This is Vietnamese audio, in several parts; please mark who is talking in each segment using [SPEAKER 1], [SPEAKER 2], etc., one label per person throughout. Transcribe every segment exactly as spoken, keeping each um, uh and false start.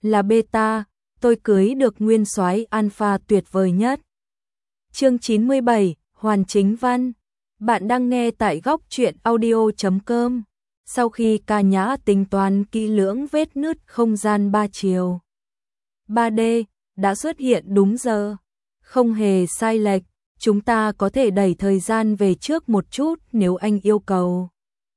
[SPEAKER 1] là beta, tôi cưới được nguyên soái alpha tuyệt vời nhất. Chương chín mươi bảy, hoàn chính văn. Bạn đang nghe tại góc truyện audio chấm com. Sau khi Ca Nhã tính toán kỹ lưỡng vết nứt không gian ba chiều, ba D đã xuất hiện đúng giờ, không hề sai lệch, chúng ta có thể đẩy thời gian về trước một chút nếu anh yêu cầu.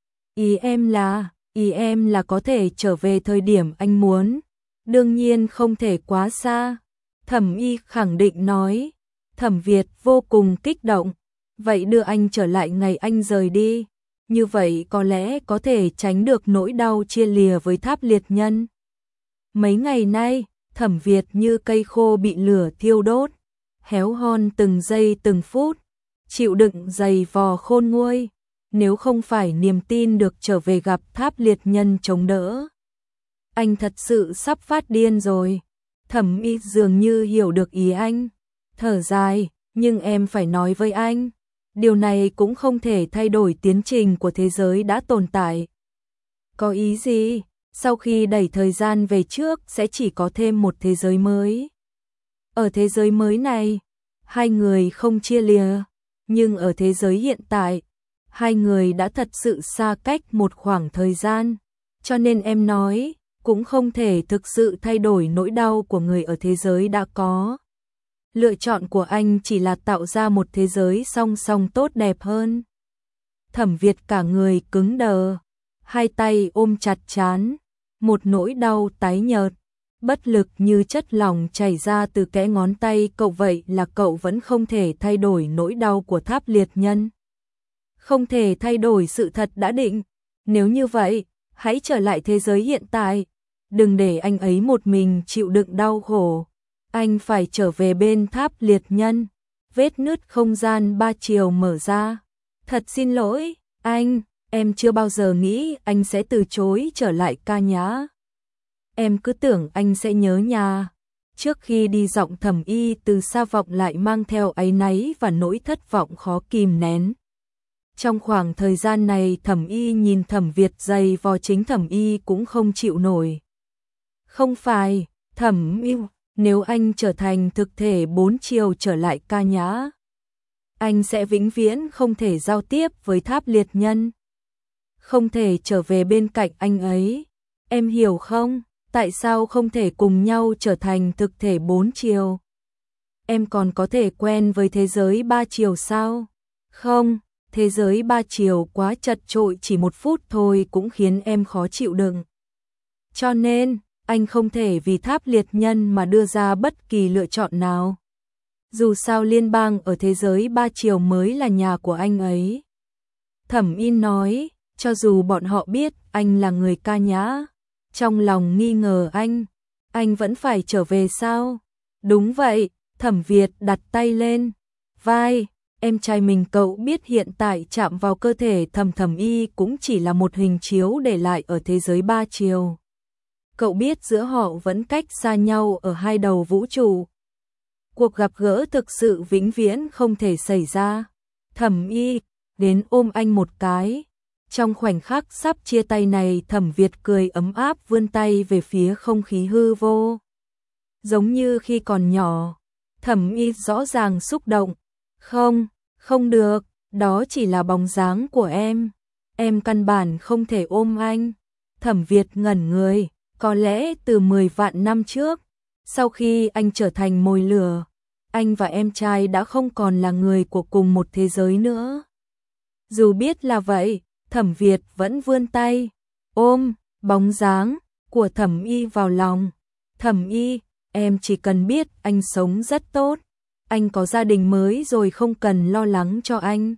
[SPEAKER 1] Ý em là, ý em là có thể trở về thời điểm anh muốn, đương nhiên không thể quá xa. Thẩm Y khẳng định nói. Thẩm Việt vô cùng kích động, vậy đưa anh trở lại ngày anh rời đi, như vậy có lẽ có thể tránh được nỗi đau chia lìa với Tháp Liệt Nhân. Mấy ngày nay, Thẩm Việt như cây khô bị lửa thiêu đốt, héo hon từng giây từng phút, chịu đựng dày vò khôn nguôi, nếu không phải niềm tin được trở về gặp Tháp Liệt Nhân chống đỡ. Anh thật sự sắp phát điên rồi. Thẩm Y dường như hiểu được ý anh, thở dài, nhưng em phải nói với anh, điều này cũng không thể thay đổi tiến trình của thế giới đã tồn tại. Có ý gì? Sau khi đẩy thời gian về trước sẽ chỉ có thêm một thế giới mới. Ở thế giới mới này, hai người không chia lìa, nhưng ở thế giới hiện tại, hai người đã thật sự xa cách một khoảng thời gian, cho nên em nói, cũng không thể thực sự thay đổi nỗi đau của người ở thế giới đã có. Lựa chọn của anh chỉ là tạo ra một thế giới song song tốt đẹp hơn. Thẩm Việt cả người cứng đờ, hai tay ôm chặt trán, một nỗi đau tái nhợt, bất lực như chất lỏng chảy ra từ kẽ ngón tay cậu. Vậy là cậu vẫn không thể thay đổi nỗi đau của Tháp Liệt Nhân. Không thể thay đổi sự thật đã định. Nếu như vậy, hãy trở lại thế giới hiện tại. Đừng để anh ấy một mình chịu đựng đau khổ. Anh phải trở về bên Tháp Liệt Nhân. Vết nứt không gian ba chiều mở ra. Thật xin lỗi, anh, em chưa bao giờ nghĩ anh sẽ từ chối trở lại Ca Nhã. Em cứ tưởng anh sẽ nhớ nhà. Trước khi đi, giọng Thẩm Y từ xa vọng lại mang theo áy náy và nỗi thất vọng khó kìm nén. Trong khoảng thời gian này, Thẩm Y nhìn Thẩm Việt dày vò, chính Thẩm Y cũng không chịu nổi. Không phải, Thẩm Y, nếu anh trở thành thực thể bốn chiều trở lại Ca Nhã, anh sẽ vĩnh viễn không thể giao tiếp với Tháp Liệt Nhân, không thể trở về bên cạnh anh ấy. Em hiểu không? Tại sao không thể cùng nhau trở thành thực thể bốn chiều? Em còn có thể quen với thế giới ba chiều sao? Không, thế giới ba chiều quá chật chội, chỉ một phút thôi cũng khiến em khó chịu đựng. Cho nên, anh không thể vì Tháp Liệt Nhân mà đưa ra bất kỳ lựa chọn nào. Dù sao liên bang ở thế giới ba chiều mới là nhà của anh ấy. Thẩm Y nói, cho dù bọn họ biết anh là người Ca Nhã, trong lòng nghi ngờ anh, anh vẫn phải trở về sao? Đúng vậy, Thẩm Việt đặt tay lên vai em trai mình. Cậu biết hiện tại chạm vào cơ thể Thẩm Thẩm Y cũng chỉ là một hình chiếu để lại ở thế giới ba chiều. Cậu biết giữa họ vẫn cách xa nhau ở hai đầu vũ trụ. Cuộc gặp gỡ thực sự vĩnh viễn không thể xảy ra. Thẩm Y đến ôm anh một cái. Trong khoảnh khắc sắp chia tay này, Thẩm Việt cười ấm áp vươn tay về phía không khí hư vô. Giống như khi còn nhỏ. Thẩm Y rõ ràng xúc động. Không, không được, đó chỉ là bóng dáng của em. Em căn bản không thể ôm anh. Thẩm Việt ngẩn người, có lẽ từ mười vạn năm trước, sau khi anh trở thành mồi lửa, anh và em trai đã không còn là người của cùng một thế giới nữa. Dù biết là vậy, Thẩm Việt vẫn vươn tay, ôm bóng dáng của Thẩm Y vào lòng. Thẩm Y, em chỉ cần biết anh sống rất tốt, anh có gia đình mới rồi, không cần lo lắng cho anh.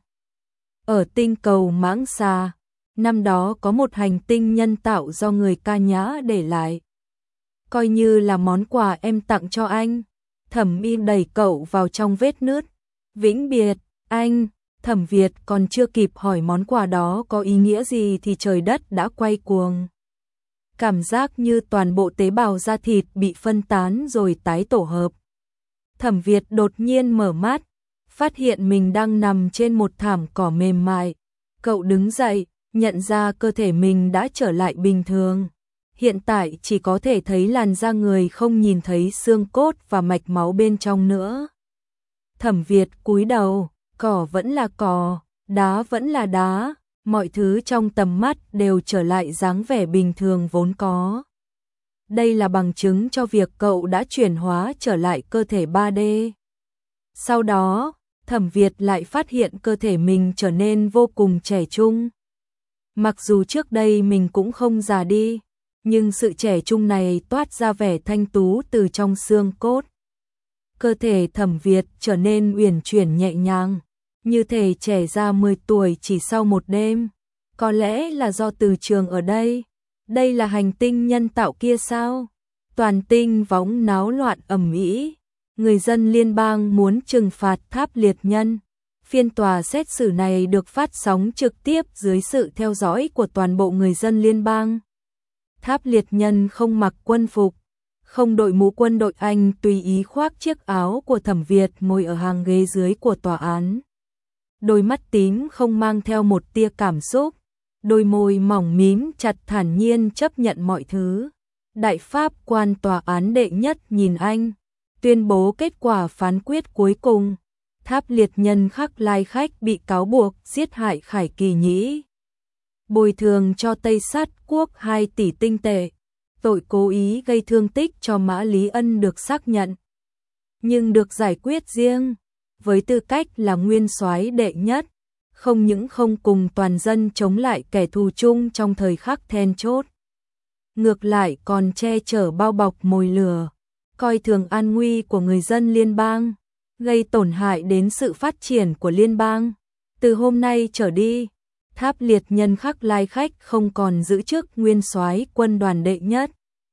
[SPEAKER 1] Ở tinh cầu Mãng Xà, năm đó có một hành tinh nhân tạo do người Ca Nhã để lại. Coi như là món quà em tặng cho anh. Thẩm Y đẩy cậu vào trong vết nứt. Vĩnh biệt, anh. Thẩm Việt còn chưa kịp hỏi món quà đó có ý nghĩa gì thì trời đất đã quay cuồng. Cảm giác như toàn bộ tế bào da thịt bị phân tán rồi tái tổ hợp. Thẩm Việt đột nhiên mở mắt, phát hiện mình đang nằm trên một thảm cỏ mềm mại. Cậu đứng dậy, nhận ra cơ thể mình đã trở lại bình thường. hiện tại chỉ có thể thấy làn da người, không nhìn thấy xương cốt và mạch máu bên trong nữa. Thẩm Việt cúi đầu, cỏ vẫn là cỏ, đá vẫn là đá, mọi thứ trong tầm mắt đều trở lại dáng vẻ bình thường vốn có. Đây là bằng chứng cho việc cậu đã chuyển hóa trở lại cơ thể ba D. Sau đó, Thẩm Việt lại phát hiện cơ thể mình trở nên vô cùng trẻ trung. Mặc dù trước đây mình cũng không già đi, nhưng sự trẻ trung này toát ra vẻ thanh tú từ trong xương cốt. Cơ thể Thẩm Việt trở nên uyển chuyển nhẹ nhàng, như thể trẻ ra mười tuổi chỉ sau một đêm. Có lẽ là do từ trường ở đây. Đây là hành tinh nhân tạo kia sao? Toàn tinh võng náo loạn ầm ĩ. Người dân liên bang muốn trừng phạt Tháp Liệt Nhân. Phiên tòa xét xử này được phát sóng trực tiếp dưới sự theo dõi của toàn bộ người dân liên bang. Tháp Liệt Nhân không mặc quân phục, không đội mũ quân đội Anh, tùy ý khoác chiếc áo của Thẩm Việt, ngồi ở hàng ghế dưới của tòa án. Đôi mắt tím không mang theo một tia cảm xúc, đôi môi mỏng mím chặt, thản nhiên chấp nhận mọi thứ. Đại pháp quan tòa án đệ nhất nhìn anh, tuyên bố kết quả phán quyết cuối cùng. Tháp Liệt Nhân Khắc Lai Khách bị cáo buộc giết hại Khải Kỳ Nhĩ, bồi thường cho Tây Sát Quốc hai tỷ tinh tệ. Tội cố ý gây thương tích cho Mã Lý Ân được xác nhận, nhưng được giải quyết riêng. Với tư cách là nguyên soái đệ nhất, không những không cùng toàn dân chống lại kẻ thù chung trong thời khắc then chốt, ngược lại còn che chở bao bọc mồi lửa, coi thường an nguy của người dân liên bang, gây tổn hại đến sự phát triển của liên bang. Từ hôm nay trở đi, Tháp Liệt Nhân Khắc Lai Khách không còn giữ chức nguyên soái quân đoàn đệ nhất,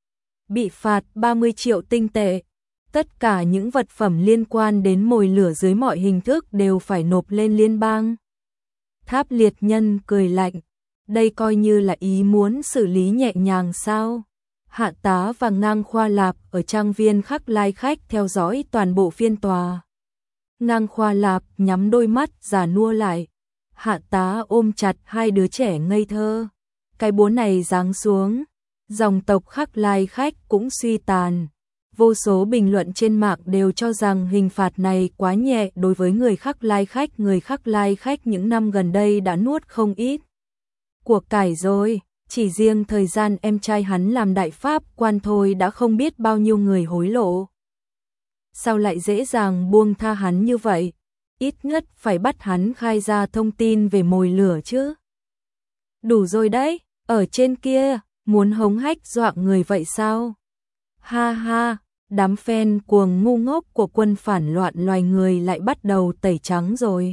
[SPEAKER 1] bị phạt ba mươi triệu tinh tệ. Tất cả những vật phẩm liên quan đến mồi lửa dưới mọi hình thức đều phải nộp lên liên bang. Tháp Liệt Nhân cười lạnh, đây coi như là ý muốn xử lý nhẹ nhàng sao? Hạ tá và Ngang Khoa Lạp ở trang viên Khắc Lai Khách theo dõi toàn bộ phiên tòa. Ngang Khoa Lạp nhắm đôi mắt già nua lại, hạ tá ôm chặt hai đứa trẻ ngây thơ. Cái búa này giáng xuống, dòng tộc Khắc Lai Khách cũng suy tàn. Vô số bình luận trên mạng đều cho rằng hình phạt này quá nhẹ đối với người Khắc Lai Khách. Người Khắc Lai Khách những năm gần đây đã nuốt không ít của cải rồi, chỉ riêng thời gian em trai hắn làm đại pháp quan thôi đã không biết bao nhiêu người hối lộ. Sao lại dễ dàng buông tha hắn như vậy? Ít nhất phải bắt hắn khai ra thông tin về mồi lửa chứ. Đủ rồi đấy, ở trên kia, muốn hống hách dọa người vậy sao? Ha ha, đám fan cuồng ngu ngốc của quân phản loạn loài người lại bắt đầu tẩy trắng rồi.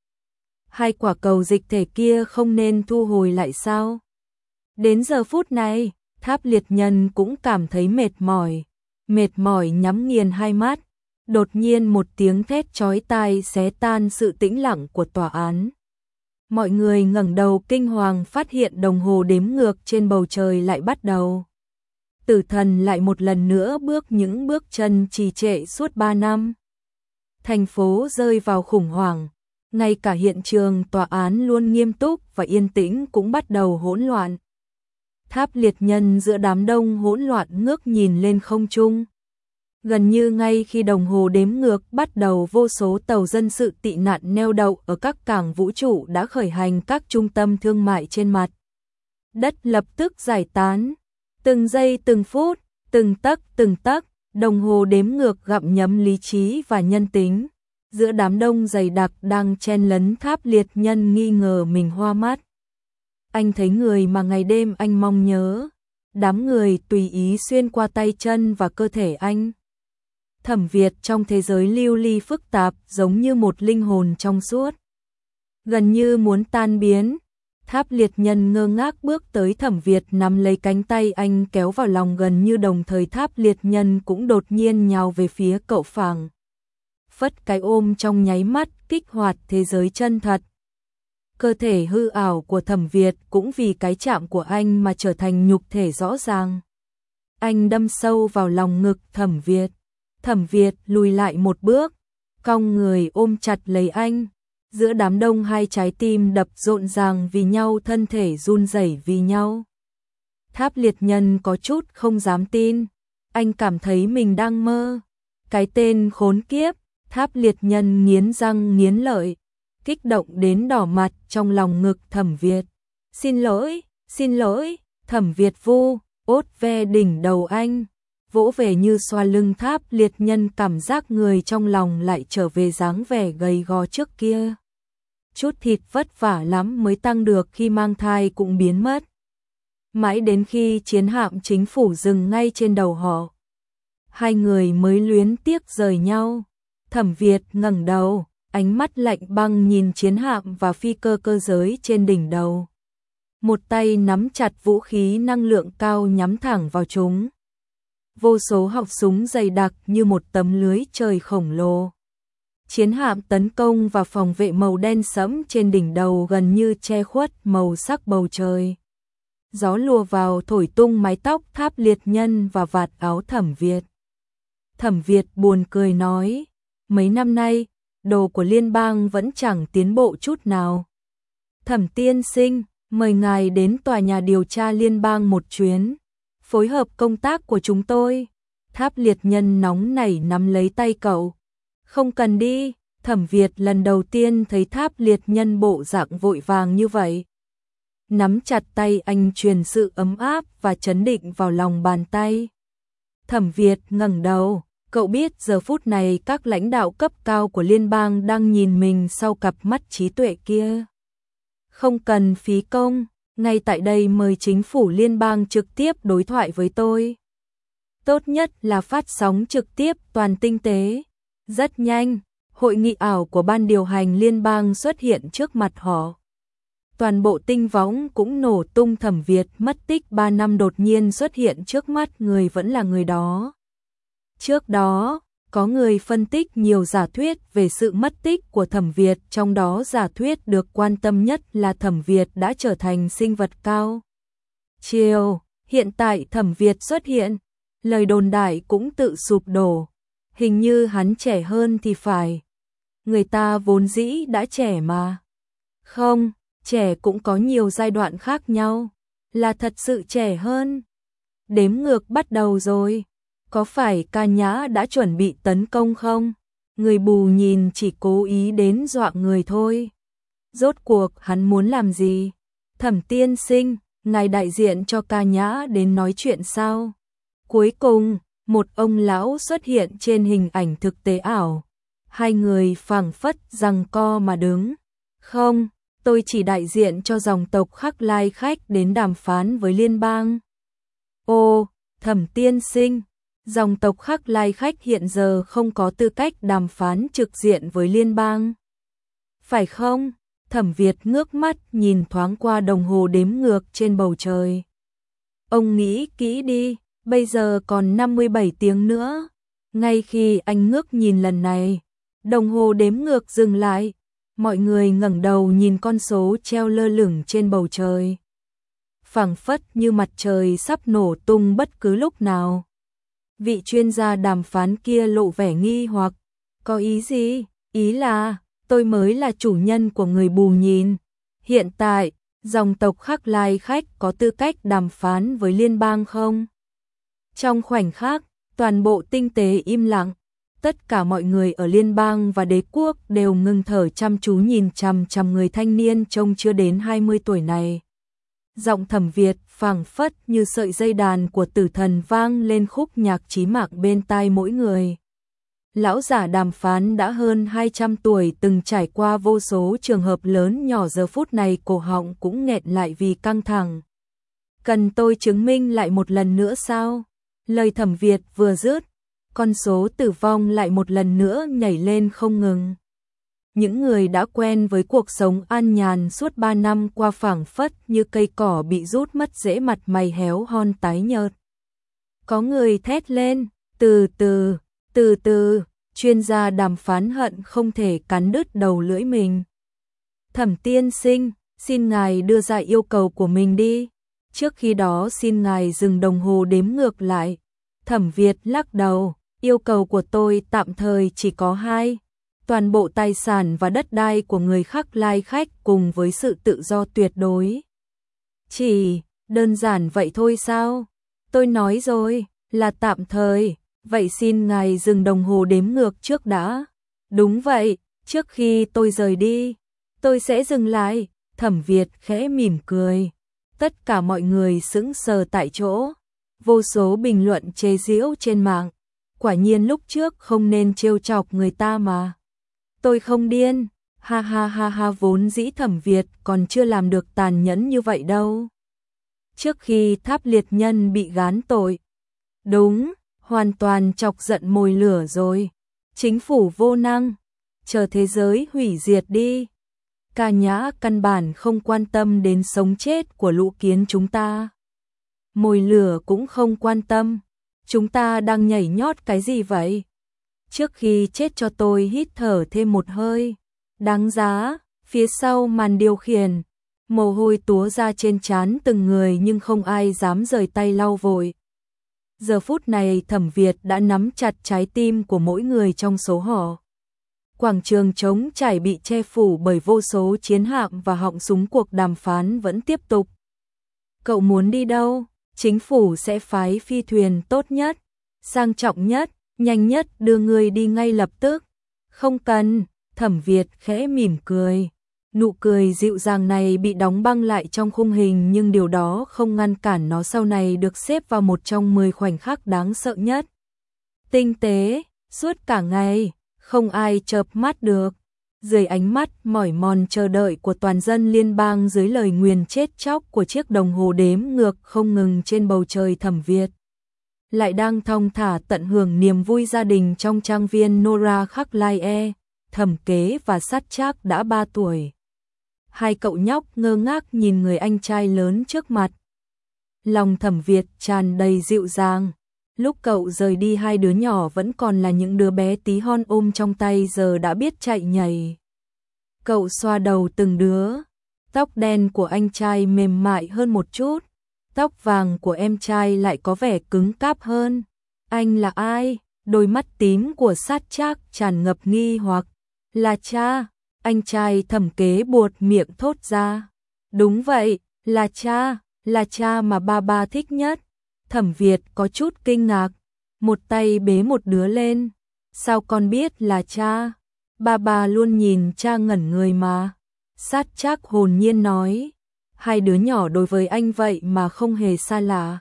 [SPEAKER 1] Hai quả cầu dịch thể kia không nên thu hồi lại sao? Đến giờ phút này, Tháp Liệt Nhân cũng cảm thấy mệt mỏi, mệt mỏi nhắm nghiền hai mắt. Đột nhiên một tiếng thét chói tai xé tan sự tĩnh lặng của tòa án. Mọi người ngẩng đầu kinh hoàng phát hiện đồng hồ đếm ngược trên bầu trời lại bắt đầu. Tử thần lại một lần nữa bước những bước chân trì trệ suốt ba năm. Thành phố rơi vào khủng hoảng, ngay cả hiện trường tòa án luôn nghiêm túc và yên tĩnh cũng bắt đầu hỗn loạn. Tháp Liệt Nhân giữa đám đông hỗn loạn ngước nhìn lên không trung. Gần như ngay khi đồng hồ đếm ngược bắt đầu, vô số tàu dân sự tị nạn neo đậu ở các cảng vũ trụ đã khởi hành các trung tâm thương mại trên mặt đất lập tức giải tán. Từng giây từng phút, từng tấc từng tấc, đồng hồ đếm ngược gặm nhấm lý trí và nhân tính. Giữa đám đông dày đặc đang chen lấn, Tháp Liệt Nhân nghi ngờ mình hoa mắt. Anh thấy người mà ngày đêm anh mong nhớ. Đám người tùy ý xuyên qua tay chân và cơ thể anh. Thẩm Việt trong thế giới lưu ly phức tạp giống như một linh hồn trong suốt, gần như muốn tan biến. Tháp Liệt Nhân ngơ ngác bước tới Thẩm Việt, nắm lấy cánh tay anh kéo vào lòng. Gần như đồng thời Tháp Liệt Nhân cũng đột nhiên nhào về phía cậu, phảng phất cái ôm trong nháy mắt kích hoạt thế giới chân thật. Cơ thể hư ảo của Thẩm Việt cũng vì cái chạm của anh mà trở thành nhục thể rõ ràng. Anh đâm sâu vào lòng ngực Thẩm Việt. Thẩm Việt lùi lại một bước, cong người ôm chặt lấy anh. Giữa đám đông hai trái tim đập rộn ràng vì nhau, thân thể run rẩy vì nhau. Tháp Liệt Nhân có chút không dám tin, anh cảm thấy mình đang mơ. Cái tên khốn kiếp, Tháp Liệt Nhân nghiến răng nghiến lợi, kích động đến đỏ mặt trong lòng ngực Thẩm Việt. Xin lỗi, xin lỗi, Thẩm Việt vu, ốt ve đỉnh đầu anh, vỗ về như xoa lưng Tháp Liệt Nhân, cảm giác người trong lòng lại trở về dáng vẻ gầy gò trước kia. Chút thịt vất vả lắm mới tăng được khi mang thai cũng biến mất. Mãi đến khi chiến hạm chính phủ dừng ngay trên đầu họ, hai người mới luyến tiếc rời nhau. Thẩm Việt ngẩng đầu, ánh mắt lạnh băng nhìn chiến hạm và phi cơ cơ giới trên đỉnh đầu. Một tay nắm chặt vũ khí năng lượng cao nhắm thẳng vào chúng. Vô số họng súng dày đặc như một tấm lưới trời khổng lồ. Chiến hạm tấn công và phòng vệ màu đen sẫm trên đỉnh đầu gần như che khuất màu sắc bầu trời. Gió lùa vào thổi tung mái tóc Tháp Liệt Nhân và vạt áo Thẩm Việt. Thẩm Việt buồn cười nói, mấy năm nay, đồ của liên bang vẫn chẳng tiến bộ chút nào. Thẩm tiên sinh, mời ngài đến tòa nhà điều tra liên bang một chuyến, phối hợp công tác của chúng tôi. Tháp Liệt Nhân nóng nảy nắm lấy tay cậu. Không cần đi, Thẩm Việt lần đầu tiên thấy Tháp Liệt Nhân bộ dạng vội vàng như vậy. Nắm chặt tay anh truyền sự ấm áp và chấn định vào lòng bàn tay. Thẩm Việt ngẩng đầu, cậu biết giờ phút này các lãnh đạo cấp cao của liên bang đang nhìn mình sau cặp mắt trí tuệ kia. Không cần phí công, ngay tại đây mời chính phủ liên bang trực tiếp đối thoại với tôi. Tốt nhất là phát sóng trực tiếp toàn tinh tế. Rất nhanh, hội nghị ảo của ban điều hành liên bang xuất hiện trước mặt họ. Toàn bộ tinh võng cũng nổ tung. Thẩm Việt mất tích ba năm đột nhiên xuất hiện trước mắt người vẫn là người đó. Trước đó, có người phân tích nhiều giả thuyết về sự mất tích của Thẩm Việt, trong đó giả thuyết được quan tâm nhất là Thẩm Việt đã trở thành sinh vật cao. Chiều, hiện tại Thẩm Việt xuất hiện, lời đồn đại cũng tự sụp đổ. Hình như hắn trẻ hơn thì phải. Người ta vốn dĩ đã trẻ mà. Không, trẻ cũng có nhiều giai đoạn khác nhau. Là thật sự trẻ hơn. Đếm ngược bắt đầu rồi. Có phải Ca Nhã đã chuẩn bị tấn công không? Người bù nhìn chỉ cố ý đến dọa người thôi. Rốt cuộc hắn muốn làm gì? Thẩm tiên sinh, ngài đại diện cho Ca Nhã đến nói chuyện sao? Cuối cùng, một ông lão xuất hiện trên hình ảnh thực tế ảo. Hai người phảng phất giằng co mà đứng. Không, tôi chỉ đại diện cho dòng tộc Khắc Lai Khách đến đàm phán với liên bang. Ô, Thẩm tiên sinh, dòng tộc Khắc Lai Khách hiện giờ không có tư cách đàm phán trực diện với liên bang. Phải không? Thẩm Việt ngước mắt nhìn thoáng qua đồng hồ đếm ngược trên bầu trời. Ông nghĩ kỹ đi, bây giờ còn năm mươi bảy tiếng nữa. Ngay khi anh ngước nhìn lần này, đồng hồ đếm ngược dừng lại. Mọi người ngẩng đầu nhìn con số treo lơ lửng trên bầu trời. Phảng phất như mặt trời sắp nổ tung bất cứ lúc nào. Vị chuyên gia đàm phán kia lộ vẻ nghi hoặc. Có ý gì? Ý là, tôi mới là chủ nhân của người bù nhìn. Hiện tại, dòng tộc Khắc Lai Khách có tư cách đàm phán với liên bang không? Trong khoảnh khắc, toàn bộ tinh tế im lặng. Tất cả mọi người ở liên bang và đế quốc đều ngừng thở chăm chú nhìn chằm chằm người thanh niên trông chưa đến hai mươi tuổi này. Giọng Thẩm Việt phảng phất như sợi dây đàn của tử thần vang lên khúc nhạc chí mạng bên tai mỗi người. Lão giả đàm phán đã hơn hai trăm tuổi, từng trải qua vô số trường hợp lớn nhỏ, giờ phút này cổ họng cũng nghẹn lại vì căng thẳng. Cần tôi chứng minh lại một lần nữa sao? Lời Thẩm Việt vừa dứt, con số tử vong lại một lần nữa nhảy lên không ngừng. Những người đã quen với cuộc sống an nhàn suốt ba năm qua phảng phất như cây cỏ bị rút mất rễ, mặt mày héo hon tái nhợt. Có người thét lên, từ từ, từ từ, chuyên gia đàm phán hận không thể cắn đứt đầu lưỡi mình. Thẩm tiên sinh, xin ngài đưa ra yêu cầu của mình đi. Trước khi đó xin ngài dừng đồng hồ đếm ngược lại. Thẩm Việt lắc đầu, yêu cầu của tôi tạm thời chỉ có hai. Toàn bộ tài sản và đất đai của người Khắc Lai Khách cùng với sự tự do tuyệt đối. Chỉ, Đơn giản vậy thôi sao? Tôi nói rồi, là tạm thời, vậy xin ngài dừng đồng hồ đếm ngược trước đã. Đúng vậy, trước khi tôi rời đi, tôi sẽ dừng lại. Thẩm Việt khẽ mỉm cười. Tất cả mọi người sững sờ tại chỗ. Vô số bình luận chế giễu trên mạng. Quả nhiên lúc trước không nên trêu chọc người ta mà. Tôi không điên, ha ha ha ha, vốn dĩ Thẩm Việt còn chưa làm được tàn nhẫn như vậy đâu. Trước khi Tháp Liệt Nhân bị gán tội. Đúng, hoàn toàn chọc giận mồi lửa rồi. Chính phủ vô năng, chờ thế giới hủy diệt đi. Ca Nhã căn bản không quan tâm đến sống chết của lũ kiến chúng ta. Mồi lửa cũng không quan tâm. Chúng ta đang nhảy nhót cái gì vậy? Trước khi chết cho tôi hít thở thêm một hơi. Đáng giá, phía sau màn điều khiển. Mồ hôi túa ra trên trán từng người nhưng không ai dám rời tay lau vội. Giờ phút này Thẩm Việt đã nắm chặt trái tim của mỗi người trong số họ. Quảng trường trống trải bị che phủ bởi vô số chiến hạm và họng súng, cuộc đàm phán vẫn tiếp tục. Cậu muốn đi đâu? Chính phủ sẽ phái phi thuyền tốt nhất, sang trọng nhất, nhanh nhất đưa người đi ngay lập tức. Không cần, Thẩm Việt khẽ mỉm cười. Nụ cười dịu dàng này bị đóng băng lại trong khung hình nhưng điều đó không ngăn cản nó sau này được xếp vào một trong mười khoảnh khắc đáng sợ nhất. Tinh tế, suốt cả ngày, không ai chợp mắt được. Dưới ánh mắt mỏi mòn chờ đợi của toàn dân liên bang, dưới lời nguyền chết chóc của chiếc đồng hồ đếm ngược không ngừng trên bầu trời, Thẩm Việt lại đang thong thả tận hưởng niềm vui gia đình trong trang viên Nora Khắc Lai E. Thẩm Kế và Sát Trác đã ba tuổi. Hai cậu nhóc ngơ ngác nhìn người anh trai lớn trước mặt. Lòng Thẩm Việt tràn đầy dịu dàng. Lúc cậu rời đi, hai đứa nhỏ vẫn còn là những đứa bé tí hon ôm trong tay giờ đã biết chạy nhảy. Cậu xoa đầu từng đứa. Tóc đen của anh trai mềm mại hơn một chút. Tóc vàng của em trai lại có vẻ cứng cáp hơn. Anh là ai? Đôi mắt tím của Sát Trác tràn ngập nghi hoặc. Là cha. Anh trai Thẩm Kế buột miệng thốt ra. Đúng vậy, là cha, là cha mà ba ba thích nhất. Thẩm Việt có chút kinh ngạc, một tay bế một đứa lên. Sao con biết là cha? Ba ba luôn nhìn cha ngẩn người mà. Sát Trác hồn nhiên nói. Hai đứa nhỏ đối với anh vậy mà không hề xa lạ.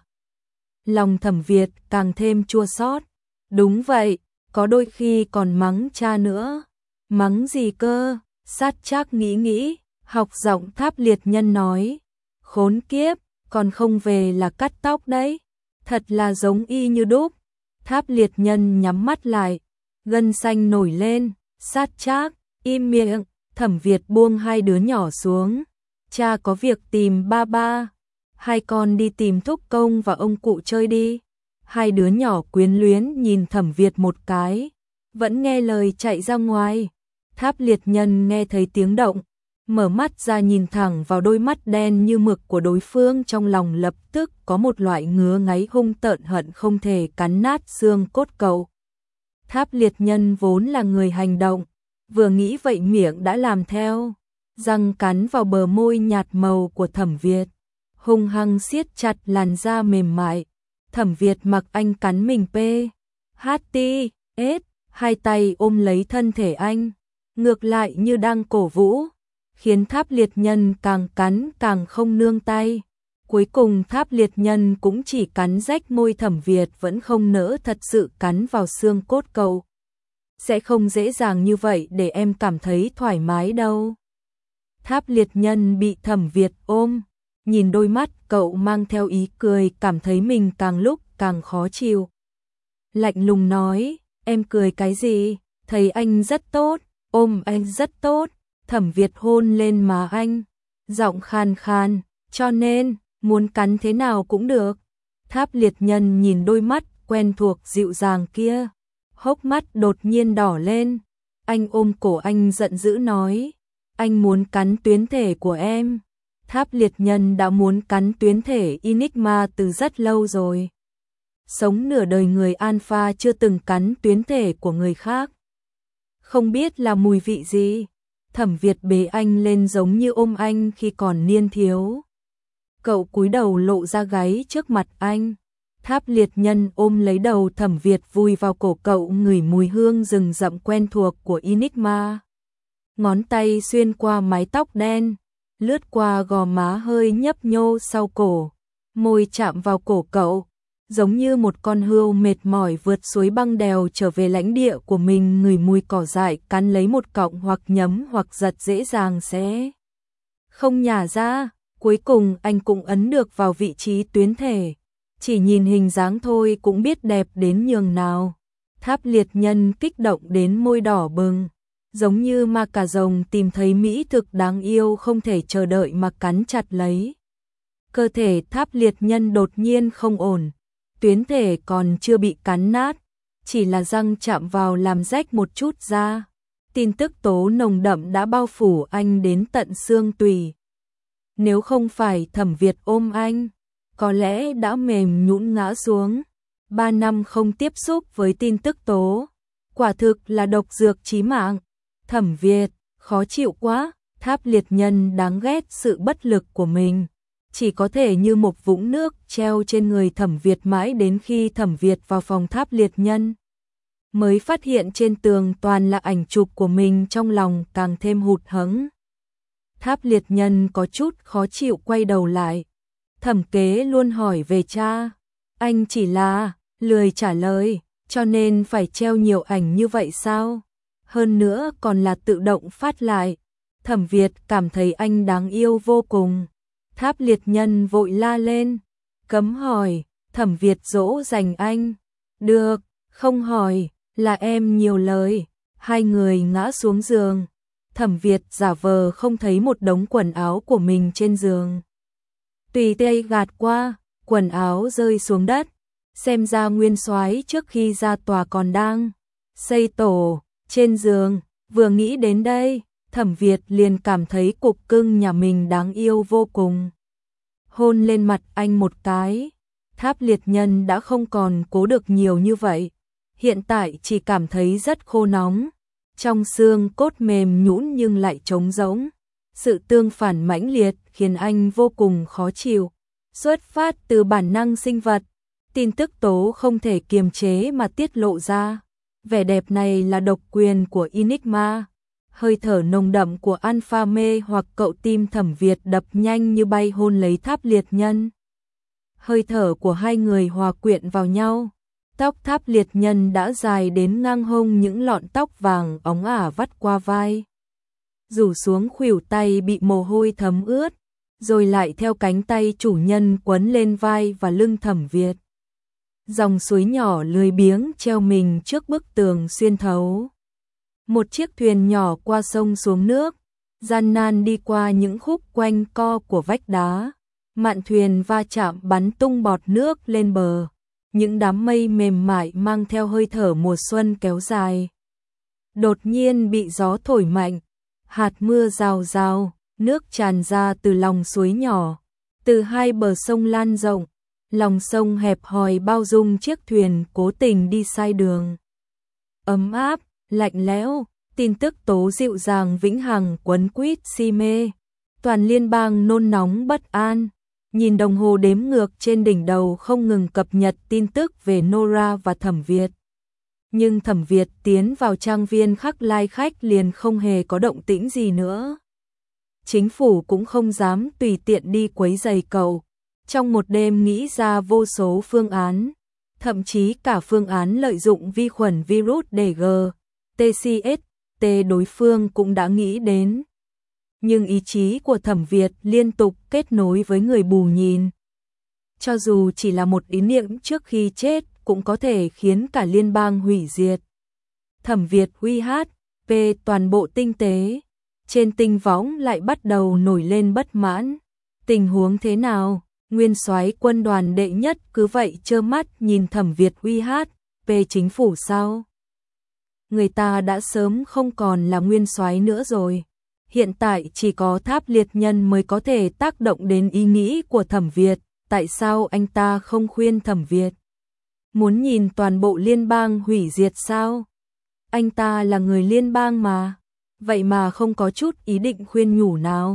[SPEAKER 1] Lòng Thẩm Việt càng thêm chua xót. Đúng vậy, có đôi khi còn mắng cha nữa. Mắng gì cơ? Sát Trác nghĩ nghĩ, học giọng Tháp Liệt Nhân nói. Khốn kiếp, còn không về là cắt tóc đấy. Thật là giống y như đúc. Tháp Liệt Nhân nhắm mắt lại, gân xanh nổi lên. Sát Trác, im miệng. Thẩm Việt buông hai đứa nhỏ xuống. Cha có việc tìm ba ba. Hai con đi tìm thúc công và ông cụ chơi đi. Hai đứa nhỏ quyến luyến nhìn Thẩm Việt một cái, vẫn nghe lời chạy ra ngoài. Tháp Liệt Nhân nghe thấy tiếng động, mở mắt ra nhìn thẳng vào đôi mắt đen như mực của đối phương, trong lòng lập tức có một loại ngứa ngáy hung tợn hận không thể cắn nát xương cốt cậu. Tháp Liệt Nhân vốn là người hành động, vừa nghĩ vậy miệng đã làm theo, răng cắn vào bờ môi nhạt màu của Thẩm Việt, hung hăng siết chặt làn da mềm mại. Thẩm Việt mặc anh cắn mình p, hát ti, ết, hai tay ôm lấy thân thể anh, ngược lại như đang cổ vũ, khiến Tháp Liệt Nhân càng cắn càng không nương tay. Cuối cùng Tháp Liệt Nhân cũng chỉ cắn rách môi Thẩm Việt, vẫn không nỡ thật sự cắn vào xương cốt cậu. Sẽ không dễ dàng như vậy để em cảm thấy thoải mái đâu. Tháp Liệt Nhân bị Thẩm Việt ôm, nhìn đôi mắt cậu mang theo ý cười, cảm thấy mình càng lúc càng khó chịu. Lạnh lùng nói, em cười cái gì, thấy anh rất tốt, ôm anh rất tốt. Thẩm Việt hôn lên má anh, giọng khan khan, cho nên, muốn cắn thế nào cũng được. Tháp Liệt Nhân nhìn đôi mắt quen thuộc dịu dàng kia, hốc mắt đột nhiên đỏ lên. Anh ôm cổ anh giận dữ nói, anh muốn cắn tuyến thể của em. Tháp Liệt Nhân đã muốn cắn tuyến thể Enigma từ rất lâu rồi. Sống nửa đời người Alpha chưa từng cắn tuyến thể của người khác, không biết là mùi vị gì. Thẩm Việt bế anh lên giống như ôm anh khi còn niên thiếu. Cậu cúi đầu lộ ra gáy trước mặt anh. Tháp liệt nhân ôm lấy đầu Thẩm Việt vùi vào cổ cậu, ngửi mùi hương rừng rậm quen thuộc của Enigma. Ngón tay xuyên qua mái tóc đen, lướt qua gò má hơi nhấp nhô sau cổ, môi chạm vào cổ cậu, giống như một con hươu mệt mỏi vượt suối băng đèo trở về lãnh địa của mình, ngửi mùi cỏ dại, cắn lấy một cọng hoặc nhấm hoặc giật dễ dàng sẽ không nhả ra. Cuối cùng anh cũng ấn được vào vị trí tuyến thể, chỉ nhìn hình dáng thôi cũng biết đẹp đến nhường nào. Tháp liệt nhân kích động đến môi đỏ bừng, giống như ma cà rồng tìm thấy mỹ thực đáng yêu, không thể chờ đợi mà cắn chặt lấy. Cơ thể tháp liệt nhân đột nhiên không ổn, tuyến thể còn chưa bị cắn nát, chỉ là răng chạm vào làm rách một chút da. Tin tức tố nồng đậm đã bao phủ anh đến tận xương tủy. Nếu không phải Thẩm Việt ôm anh, có lẽ đã mềm nhũn ngã xuống. Ba năm không tiếp xúc với tin tức tố, quả thực là độc dược chí mạng. Thẩm Việt, khó chịu quá. Tháp liệt nhân đáng ghét sự bất lực của mình, chỉ có thể như một vũng nước treo trên người Thẩm Việt mãi đến khi Thẩm Việt vào phòng tháp liệt nhân, mới phát hiện trên tường toàn là ảnh chụp của mình, trong lòng càng thêm hụt hẫng. Tháp liệt nhân có chút khó chịu quay đầu lại. Thẩm Kế luôn hỏi về cha, anh chỉ là lười trả lời, cho nên phải treo nhiều ảnh như vậy sao? Hơn nữa còn là tự động phát lại. Thẩm Việt cảm thấy anh đáng yêu vô cùng. Tháp liệt nhân vội la lên, cấm hỏi. Thẩm Việt dỗ dành anh, được, không hỏi, là em nhiều lời. Hai người ngã xuống giường. Thẩm Việt giả vờ không thấy một đống quần áo của mình trên giường, tùy tay gạt qua, quần áo rơi xuống đất. Xem ra nguyên soái trước khi ra tòa còn đang xây tổ trên giường. Vừa nghĩ đến đây, Thẩm Việt liền cảm thấy cục cưng nhà mình đáng yêu vô cùng. Hôn lên mặt anh một cái. Tháp liệt nhân đã không còn cố được nhiều như vậy, hiện tại chỉ cảm thấy rất khô nóng, trong xương cốt mềm nhũn nhưng lại trống rỗng. Sự tương phản mãnh liệt khiến anh vô cùng khó chịu. Xuất phát từ bản năng sinh vật, tin tức tố không thể kiềm chế mà tiết lộ ra. Vẻ đẹp này là độc quyền của Enigma. Hơi thở nồng đậm của Alpha mê hoặc cậu, tim Thẩm Việt đập nhanh như bay hôn lấy tháp liệt nhân. Hơi thở của hai người hòa quyện vào nhau. Tóc tháp liệt nhân đã dài đến ngang hông, những lọn tóc vàng óng ả vắt qua vai, rủ xuống khuỷu tay bị mồ hôi thấm ướt, rồi lại theo cánh tay chủ nhân quấn lên vai và lưng Thẩm Việt. Dòng suối nhỏ lười biếng treo mình trước bức tường xuyên thấu. Một chiếc thuyền nhỏ qua sông xuống nước, gian nan đi qua những khúc quanh co của vách đá. Mạn thuyền va chạm bắn tung bọt nước lên bờ. Những đám mây mềm mại mang theo hơi thở mùa xuân kéo dài, đột nhiên bị gió thổi mạnh, hạt mưa rào rào, nước tràn ra từ lòng suối nhỏ, từ hai bờ sông lan rộng. Lòng sông hẹp hòi bao dung chiếc thuyền cố tình đi sai đường. Ấm áp, lạnh lẽo, tin tức tố dịu dàng vĩnh hằng quấn quýt si mê. Toàn liên bang nôn nóng bất an, nhìn đồng hồ đếm ngược trên đỉnh đầu không ngừng cập nhật tin tức về Nora và Thẩm Việt. Nhưng Thẩm Việt tiến vào trang viên khắc lai khách liền không hề có động tĩnh gì nữa. Chính phủ cũng không dám tùy tiện đi quấy rầy cậu. Trong một đêm nghĩ ra vô số phương án, thậm chí cả phương án lợi dụng vi khuẩn virus để G T C S T đối phương cũng đã nghĩ đến. Nhưng ý chí của Thẩm Việt liên tục kết nối với người bù nhìn. Cho dù chỉ là một ý niệm trước khi chết cũng có thể khiến cả liên bang hủy diệt. Thẩm Việt uy hát về toàn bộ tinh tế. Trên tinh võng lại bắt đầu nổi lên bất mãn. Tình huống thế nào? Nguyên soái quân đoàn đệ nhất cứ vậy trơ mắt nhìn Thẩm Việt uy hát về chính phủ sao? Người ta đã sớm không còn là nguyên soái nữa rồi. Hiện tại chỉ có tháp liệt nhân mới có thể tác động đến ý nghĩ của Thẩm Việt. Tại sao anh ta không khuyên Thẩm Việt? Muốn nhìn toàn bộ liên bang hủy diệt sao? Anh ta là người liên bang mà. Vậy mà không có chút ý định khuyên nhủ nào.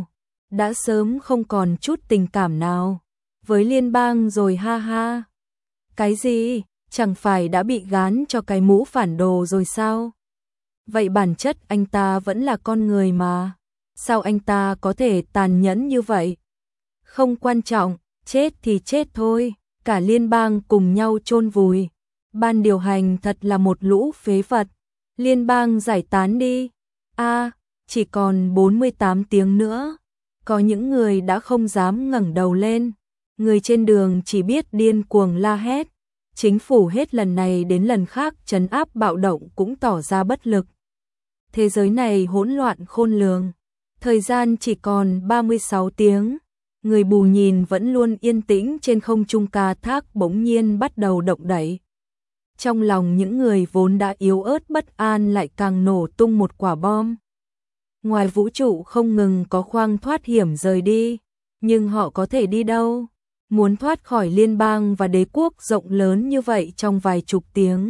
[SPEAKER 1] đã sớm không còn chút tình cảm nào với liên bang rồi ha ha. Cái gì? Chẳng phải đã bị gán cho cái mũ phản đồ rồi sao? Vậy bản chất anh ta vẫn là con người mà. Sao anh ta có thể tàn nhẫn như vậy? Không quan trọng, chết thì chết thôi, cả liên bang cùng nhau chôn vùi. Ban điều hành thật là một lũ phế vật. Liên bang giải tán đi. A, chỉ còn bốn mươi tám tiếng nữa. Có những người đã không dám ngẩng đầu lên. Người trên đường chỉ biết điên cuồng la hét. Chính phủ hết lần này đến lần khác trấn áp bạo động cũng tỏ ra bất lực. Thế giới này hỗn loạn khôn lường. Thời gian chỉ còn ba mươi sáu tiếng. Người bù nhìn vẫn luôn yên tĩnh trên không trung ca thác bỗng nhiên bắt đầu động đậy. Trong lòng những người vốn đã yếu ớt bất an lại càng nổ tung một quả bom. Ngoài vũ trụ không ngừng có khoang thoát hiểm rời đi, nhưng họ có thể đi đâu? Muốn thoát khỏi liên bang và đế quốc rộng lớn như vậy trong vài chục tiếng.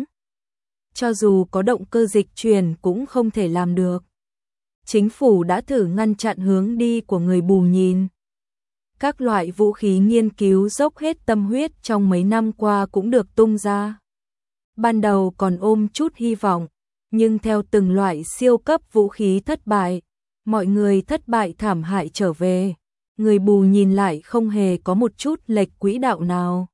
[SPEAKER 1] Cho dù có động cơ dịch chuyển cũng không thể làm được. Chính phủ đã thử ngăn chặn hướng đi của người bù nhìn. Các loại vũ khí nghiên cứu dốc hết tâm huyết trong mấy năm qua cũng được tung ra. Ban đầu còn ôm chút hy vọng, nhưng theo từng loại siêu cấp vũ khí thất bại, mọi người thất bại thảm hại trở về. Người bù nhìn lại không hề có một chút lệch quỹ đạo nào.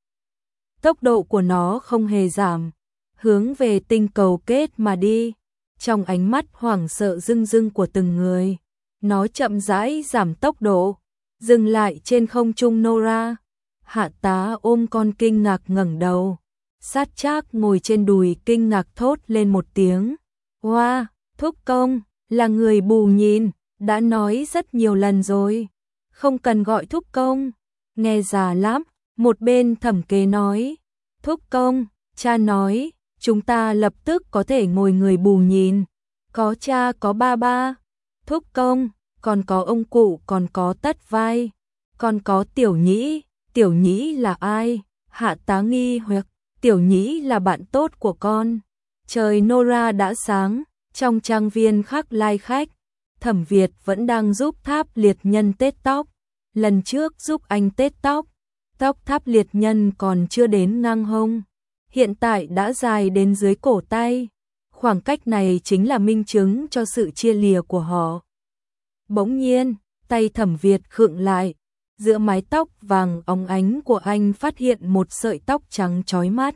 [SPEAKER 1] Tốc độ của nó không hề giảm, hướng về tinh cầu kết mà đi. Trong ánh mắt hoảng sợ rưng rưng của từng người, nó chậm rãi giảm tốc độ, dừng lại trên không trung Nora. Hạ tá ôm con kinh ngạc ngẩng đầu, sát trác ngồi trên đùi kinh ngạc thốt lên một tiếng. Wow, thúc công, là người bù nhìn, đã nói rất nhiều lần rồi. Không cần gọi thúc công, nghe già lắm. Một bên thẩm kế nói, thúc công, cha nói, chúng ta lập tức có thể ngồi người bù nhìn. Có cha có ba ba, thúc công, còn có ông cụ, còn có tất vai, còn có tiểu nhĩ. Tiểu nhĩ là ai? Hạ tá nghi hoặc, tiểu nhĩ là bạn tốt của con. Trời Nora đã sáng, trong trang viên khác lai khách, Thẩm Việt vẫn đang giúp Tháp Liệt Nhân tết tóc. Lần trước giúp anh tết tóc, tóc Tháp Liệt Nhân còn chưa đến ngang hông, hiện tại đã dài đến dưới cổ tay. Khoảng cách này chính là minh chứng cho sự chia lìa của họ. Bỗng nhiên, tay Thẩm Việt khựng lại, giữa mái tóc vàng óng ánh của anh phát hiện một sợi tóc trắng chói mắt.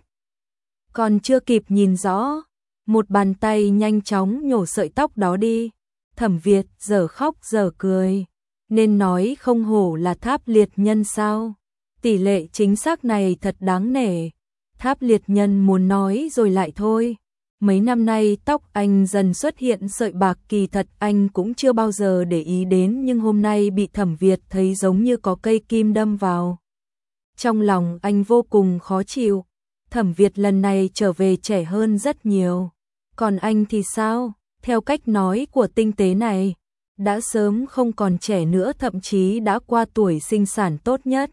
[SPEAKER 1] Còn chưa kịp nhìn rõ, một bàn tay nhanh chóng nhổ sợi tóc đó đi. Thẩm Việt giờ khóc giờ cười, nên nói không hổ là Tháp Liệt Nhân sao? Tỷ lệ chính xác này thật đáng nể. Tháp Liệt Nhân muốn nói rồi lại thôi. Mấy năm nay tóc anh dần xuất hiện sợi bạc, kỳ thật anh cũng chưa bao giờ để ý đến, nhưng hôm nay bị Thẩm Việt thấy giống như có cây kim đâm vào. Trong lòng anh vô cùng khó chịu. Thẩm Việt lần này trở về trẻ hơn rất nhiều. Còn anh thì sao? Theo cách nói của tinh tế này, đã sớm không còn trẻ nữa, thậm chí đã qua tuổi sinh sản tốt nhất.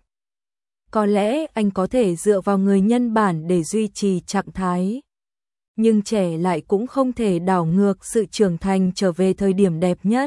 [SPEAKER 1] Có lẽ anh có thể dựa vào người nhân bản để duy trì trạng thái. Nhưng trẻ lại cũng không thể đảo ngược sự trưởng thành trở về thời điểm đẹp nhất.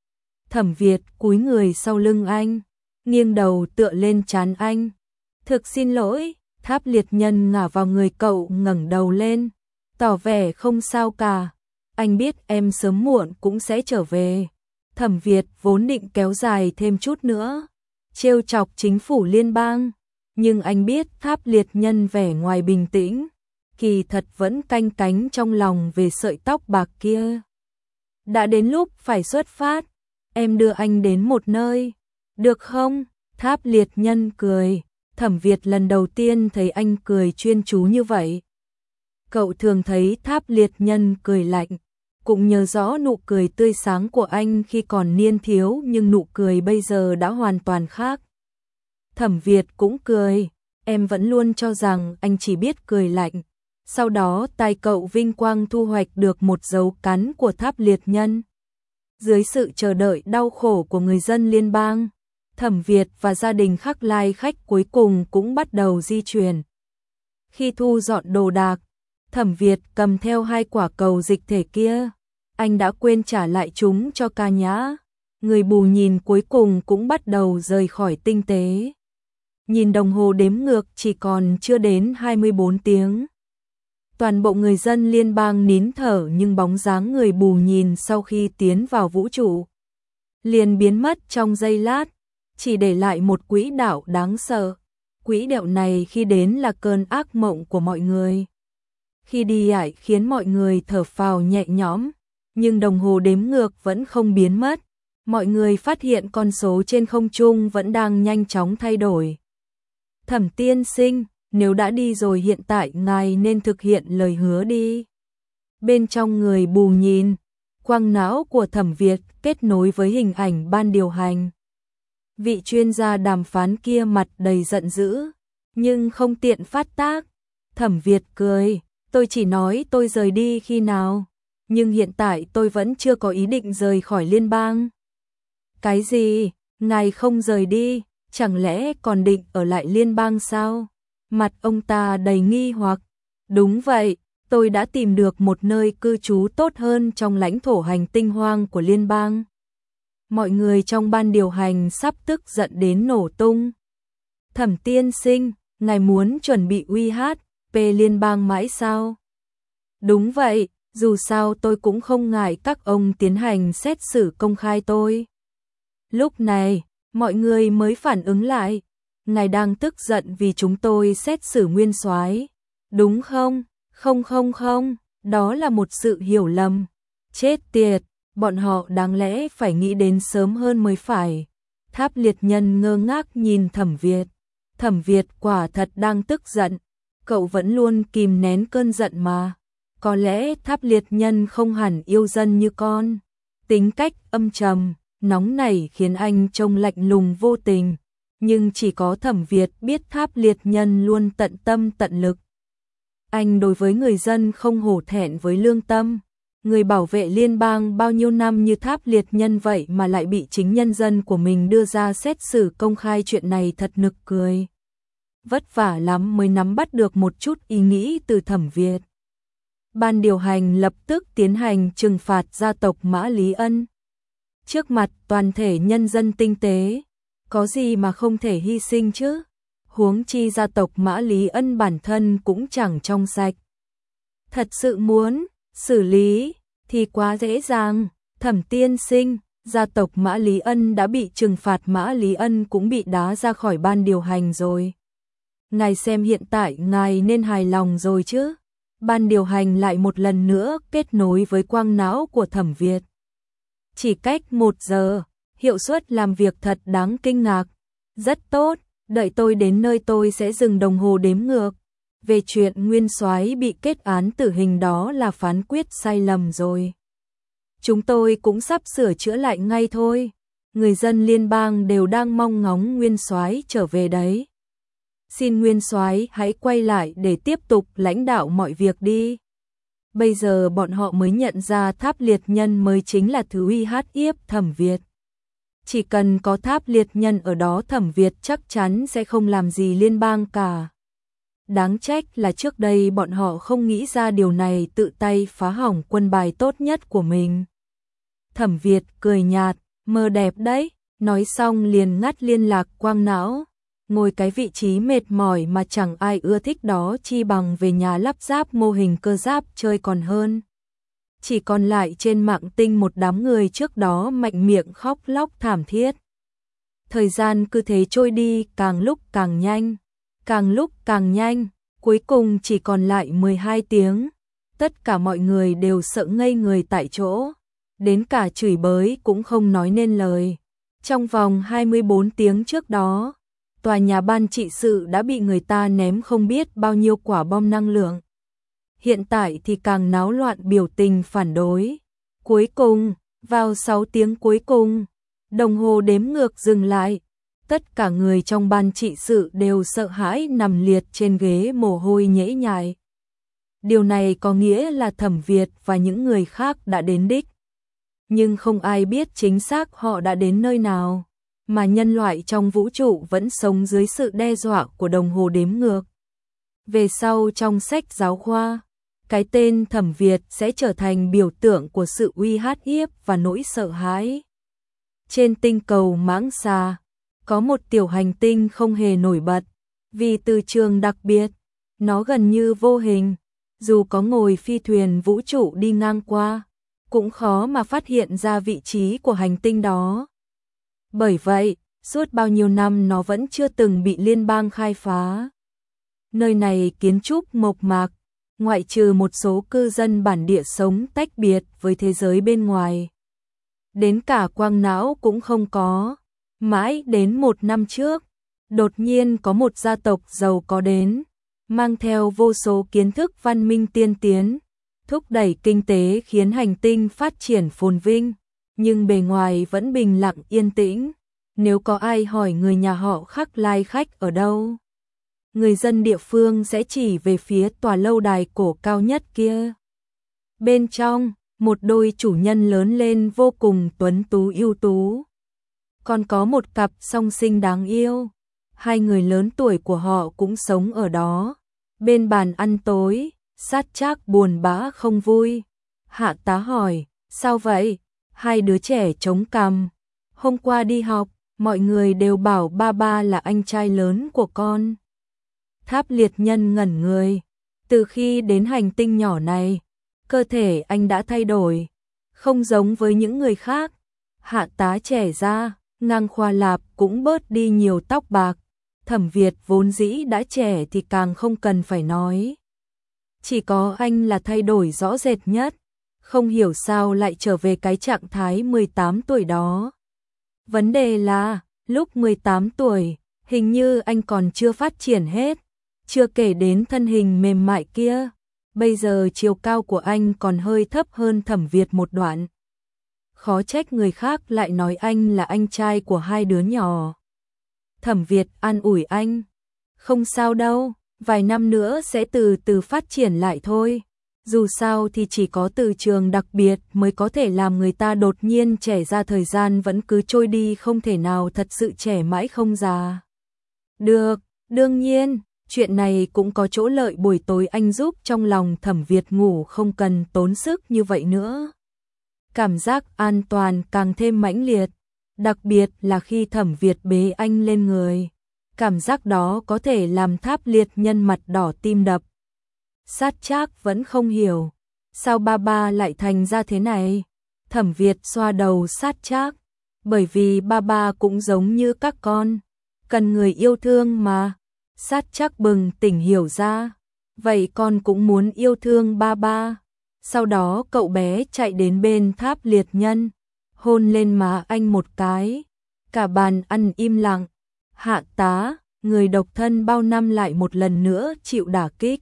[SPEAKER 1] Thẩm Việt cúi người sau lưng anh, nghiêng đầu tựa lên trán anh. Thực xin lỗi. Tháp Liệt Nhân ngả vào người cậu, ngẩng đầu lên, tỏ vẻ không sao cả. Anh biết em sớm muộn cũng sẽ trở về. Thẩm Việt vốn định kéo dài thêm chút nữa, trêu chọc chính phủ liên bang, nhưng anh biết Tháp Liệt Nhân vẻ ngoài bình tĩnh, kỳ thật vẫn canh cánh trong lòng về sợi tóc bạc kia. Đã đến lúc phải xuất phát, em đưa anh đến một nơi, được không? Tháp Liệt Nhân cười. Thẩm Việt lần đầu tiên thấy anh cười chuyên chú như vậy. Cậu thường thấy Tháp Liệt Nhân cười lạnh, cũng nhớ rõ nụ cười tươi sáng của anh khi còn niên thiếu, nhưng nụ cười bây giờ đã hoàn toàn khác. Thẩm Việt cũng cười, em vẫn luôn cho rằng anh chỉ biết cười lạnh. Sau đó tai cậu vinh quang thu hoạch được một dấu cắn của Tháp Liệt Nhân. Dưới sự chờ đợi đau khổ của người dân liên bang, Thẩm Việt và gia đình Khắc Lai khách cuối cùng cũng bắt đầu di chuyển. Khi thu dọn đồ đạc, Thẩm Việt cầm theo hai quả cầu dịch thể kia. Anh đã quên trả lại chúng cho Ca Nhã. người bù nhìn cuối cùng cũng bắt đầu rời khỏi tinh tế. Nhìn đồng hồ đếm ngược chỉ còn chưa đến hai mươi bốn tiếng. Toàn bộ người dân liên bang nín thở nhưng bóng dáng người bù nhìn sau khi tiến vào vũ trụ liền biến mất trong giây lát, chỉ để lại một quỹ đạo đáng sợ. Quỹ đạo này khi đến là cơn ác mộng của mọi người. Khi đi ải khiến mọi người thở phào nhẹ nhõm, nhưng đồng hồ đếm ngược vẫn không biến mất. Mọi người phát hiện con số trên không trung vẫn đang nhanh chóng thay đổi. Thẩm tiên sinh, nếu đã đi rồi hiện tại ngài nên thực hiện lời hứa đi. Bên trong người bù nhìn, quang não của Thẩm Việt kết nối với hình ảnh ban điều hành. Vị chuyên gia đàm phán kia mặt đầy giận dữ, nhưng không tiện phát tác. Thẩm Việt cười, tôi chỉ nói tôi rời đi khi nào, nhưng hiện tại tôi vẫn chưa có ý định rời khỏi liên bang. Cái gì? Ngài không rời đi, chẳng lẽ còn định ở lại liên bang sao? Mặt ông ta đầy nghi hoặc. Đúng vậy, tôi đã tìm được một nơi cư trú tốt hơn trong lãnh thổ hành tinh hoang của liên bang. Mọi người trong ban điều hành sắp tức giận đến nổ tung. Thẩm tiên sinh, ngài muốn chuẩn bị uy hát pê liên bang mãi sao? Đúng vậy, dù sao tôi cũng không ngại các ông tiến hành xét xử công khai tôi. Lúc này, mọi người mới phản ứng lại. Ngài đang tức giận vì chúng tôi xét xử nguyên soái, đúng không? Không không không, đó là một sự hiểu lầm. Chết tiệt, bọn họ đáng lẽ phải nghĩ đến sớm hơn mới phải. Tháp liệt nhân ngơ ngác nhìn Thẩm Việt. Thẩm Việt quả thật đang tức giận. Cậu vẫn luôn kìm nén cơn giận mà. Có lẽ Tháp liệt nhân không hẳn yêu dân như con. Tính cách âm trầm, nóng nảy khiến anh trông lạnh lùng vô tình. Nhưng chỉ có Thẩm Việt biết Tháp liệt nhân luôn tận tâm tận lực. Anh đối với người dân không hổ thẹn với lương tâm. Người bảo vệ liên bang bao nhiêu năm như Tháp liệt nhân vậy mà lại bị chính nhân dân của mình đưa ra xét xử công khai, chuyện này thật nực cười. Vất vả lắm mới nắm bắt được một chút ý nghĩ từ Thẩm Việt. Ban điều hành lập tức tiến hành trừng phạt gia tộc Mã Lý Ân. Trước mặt toàn thể nhân dân tinh tế, có gì mà không thể hy sinh chứ? Huống chi gia tộc Mã Lý Ân bản thân cũng chẳng trong sạch. Thật sự muốn xử lý thì quá dễ dàng. Thẩm tiên sinh, gia tộc Mã Lý Ân đã bị trừng phạt, Mã Lý Ân cũng bị đá ra khỏi ban điều hành rồi. Ngài xem hiện tại ngài nên hài lòng rồi chứ? Ban điều hành lại một lần nữa kết nối với quang não của Thẩm Việt. Chỉ cách một giờ, hiệu suất làm việc thật đáng kinh ngạc. Rất tốt, đợi tôi đến nơi tôi sẽ dừng đồng hồ đếm ngược. Về chuyện nguyên soái bị kết án tử hình đó là phán quyết sai lầm rồi. Chúng tôi cũng sắp sửa chữa lại ngay thôi. Người dân liên bang đều đang mong ngóng nguyên soái trở về đấy. Xin nguyên soái hãy quay lại để tiếp tục lãnh đạo mọi việc đi. Bây giờ bọn họ mới nhận ra Tháp liệt nhân mới chính là thứ uy hát hiếp Thẩm Việt. Chỉ cần có Tháp liệt nhân ở đó, Thẩm Việt chắc chắn sẽ không làm gì liên bang cả. Đáng trách là trước đây bọn họ không nghĩ ra điều này, tự tay phá hỏng quân bài tốt nhất của mình. Thẩm Việt cười nhạt, mơ đẹp đấy, nói xong liền ngắt liên lạc quang não. Ngồi cái vị trí mệt mỏi mà chẳng ai ưa thích đó, chi bằng về nhà lắp ráp mô hình cơ giáp chơi còn hơn. Chỉ còn lại trên mạng tinh một đám người trước đó mạnh miệng khóc lóc thảm thiết. Thời gian cứ thế trôi đi, càng lúc càng nhanh, càng lúc càng nhanh, cuối cùng chỉ còn lại mười hai tiếng. Tất cả mọi người đều sợ ngây người tại chỗ, đến cả chửi bới cũng không nói nên lời. Trong vòng hai mươi bốn tiếng trước đó, tòa nhà ban trị sự đã bị người ta ném không biết bao nhiêu quả bom năng lượng. Hiện tại thì càng náo loạn biểu tình phản đối. Cuối cùng, vào sáu tiếng cuối cùng, đồng hồ đếm ngược dừng lại. Tất cả người trong ban trị sự đều sợ hãi nằm liệt trên ghế, mồ hôi nhễ nhại. Điều này có nghĩa là Thẩm Việt và những người khác đã đến đích. Nhưng không ai biết chính xác họ đã đến nơi nào, mà nhân loại trong vũ trụ vẫn sống dưới sự đe dọa của đồng hồ đếm ngược. Về sau trong sách giáo khoa, cái tên Thẩm Việt sẽ trở thành biểu tượng của sự uy hát hiếp và nỗi sợ hãi. Trên tinh cầu Mãng Xà, có một tiểu hành tinh không hề nổi bật, vì từ trường đặc biệt, nó gần như vô hình, dù có ngồi phi thuyền vũ trụ đi ngang qua, cũng khó mà phát hiện ra vị trí của hành tinh đó. Bởi vậy, suốt bao nhiêu năm nó vẫn chưa từng bị liên bang khai phá. Nơi này kiến trúc mộc mạc, ngoại trừ một số cư dân bản địa sống tách biệt với thế giới bên ngoài. Đến cả quang não cũng không có. Mãi đến một năm trước, đột nhiên có một gia tộc giàu có đến, mang theo vô số kiến thức văn minh tiên tiến, thúc đẩy kinh tế khiến hành tinh phát triển phồn vinh, nhưng bề ngoài vẫn bình lặng yên tĩnh. Nếu có ai hỏi người nhà họ Khắc lai khách ở đâu, người dân địa phương sẽ chỉ về phía tòa lâu đài cổ cao nhất kia. Bên trong, một đôi chủ nhân lớn lên vô cùng tuấn tú ưu tú. Còn có một cặp song sinh đáng yêu. Hai người lớn tuổi của họ cũng sống ở đó. Bên bàn ăn tối, Sát Trác buồn bã không vui. Hạ tá hỏi, sao vậy? Hai đứa trẻ chống cằm. Hôm qua đi học, mọi người đều bảo ba ba là anh trai lớn của con. Tháp liệt nhân ngẩn người. Từ khi đến hành tinh nhỏ này, cơ thể anh đã thay đổi, không giống với những người khác. Hạ tá trẻ ra, Ngang Khoa Lạp cũng bớt đi nhiều tóc bạc. Thẩm Việt vốn dĩ đã trẻ thì càng không cần phải nói. Chỉ có anh là thay đổi rõ rệt nhất, không hiểu sao lại trở về cái trạng thái mười tám tuổi đó. Vấn đề là, lúc mười tám tuổi, hình như anh còn chưa phát triển hết, chưa kể đến thân hình mềm mại kia. Bây giờ chiều cao của anh còn hơi thấp hơn Thẩm Việt một đoạn. Khó trách người khác lại nói anh là anh trai của hai đứa nhỏ. Thẩm Việt an ủi anh, không sao đâu, vài năm nữa sẽ từ từ phát triển lại thôi. Dù sao thì chỉ có từ trường đặc biệt mới có thể làm người ta đột nhiên trẻ ra, thời gian vẫn cứ trôi đi, không thể nào thật sự trẻ mãi không già. Được, đương nhiên, chuyện này cũng có chỗ lợi, buổi tối anh giúp trong lòng Thẩm Việt ngủ không cần tốn sức như vậy nữa. Cảm giác an toàn càng thêm mãnh liệt, đặc biệt là khi Thẩm Việt bế anh lên người. Cảm giác đó có thể làm Tháp liệt nhân mặt đỏ tim đập. Sát Trác vẫn không hiểu, sao ba ba lại thành ra thế này? Thẩm Việt xoa đầu Sát Trác, bởi vì ba ba cũng giống như các con, cần người yêu thương mà. Sát Trác bừng tỉnh hiểu ra, vậy con cũng muốn yêu thương ba ba. Sau đó cậu bé chạy đến bên Tháp liệt nhân, hôn lên má anh một cái. Cả bàn ăn im lặng. Hạ tá, người độc thân bao năm lại một lần nữa chịu đả kích.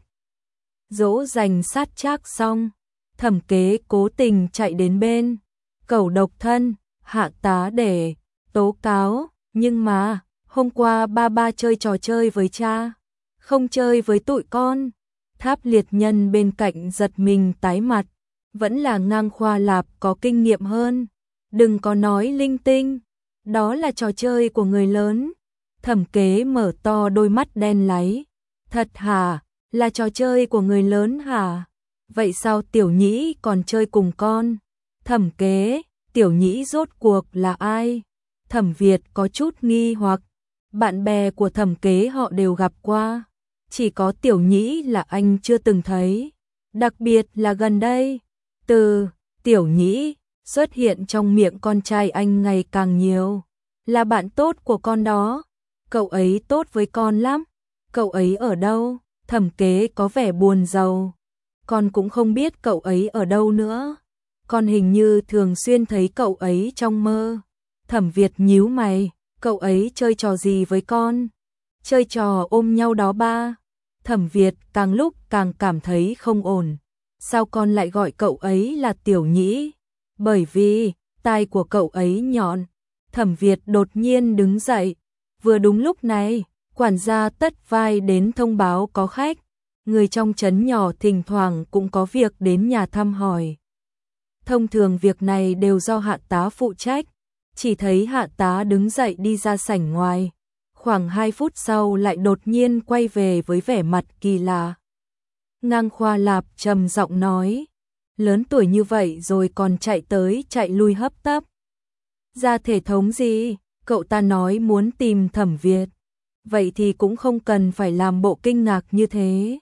[SPEAKER 1] Dỗ dành Sát Trác xong, Thẩm Kế cố tình chạy đến bên cậu độc thân, Hạ tá để tố cáo, nhưng mà hôm qua ba ba chơi trò chơi với cha, không chơi với tụi con. Tháp liệt nhân bên cạnh giật mình tái mặt, vẫn là Ngang Khoa Lạp có kinh nghiệm hơn. Đừng có nói linh tinh, đó là trò chơi của người lớn. Thẩm Kế mở to đôi mắt đen láy. Thật hả? Là trò chơi của người lớn hả? Vậy sao Tiểu Nhĩ còn chơi cùng con? Thẩm Kế, Tiểu Nhĩ rốt cuộc là ai? Thẩm Việt có chút nghi hoặc. Bạn bè của Thẩm Kế họ đều gặp qua, chỉ có Tiểu Nhĩ là anh chưa từng thấy. Đặc biệt là gần đây, từ Tiểu Nhĩ xuất hiện trong miệng con trai anh ngày càng nhiều. Là bạn tốt của con đó. Cậu ấy tốt với con lắm. Cậu ấy ở đâu? Thẩm Kế có vẻ buồn rầu. Con cũng không biết cậu ấy ở đâu nữa. Con hình như thường xuyên thấy cậu ấy trong mơ. Thẩm Việt nhíu mày. Cậu ấy chơi trò gì với con? Chơi trò ôm nhau đó ba. Thẩm Việt càng lúc càng cảm thấy không ổn. Sao con lại gọi cậu ấy là Tiểu Nhĩ? Bởi vì tai của cậu ấy nhọn. Thẩm Việt đột nhiên đứng dậy. Vừa đúng lúc này, quản gia Tất Vai đến thông báo có khách. Người trong trấn nhỏ thỉnh thoảng cũng có việc đến nhà thăm hỏi. Thông thường việc này đều do Hạ tá phụ trách. Chỉ thấy Hạ tá đứng dậy đi ra sảnh ngoài. Khoảng hai phút sau lại đột nhiên quay về với vẻ mặt kỳ lạ. Ngang Khoa Lạp trầm giọng nói, lớn tuổi như vậy rồi còn chạy tới chạy lui hấp tấp. Ra thể thống gì? Cậu ta nói muốn tìm Thẩm Việt. Vậy thì cũng không cần phải làm bộ kinh ngạc như thế.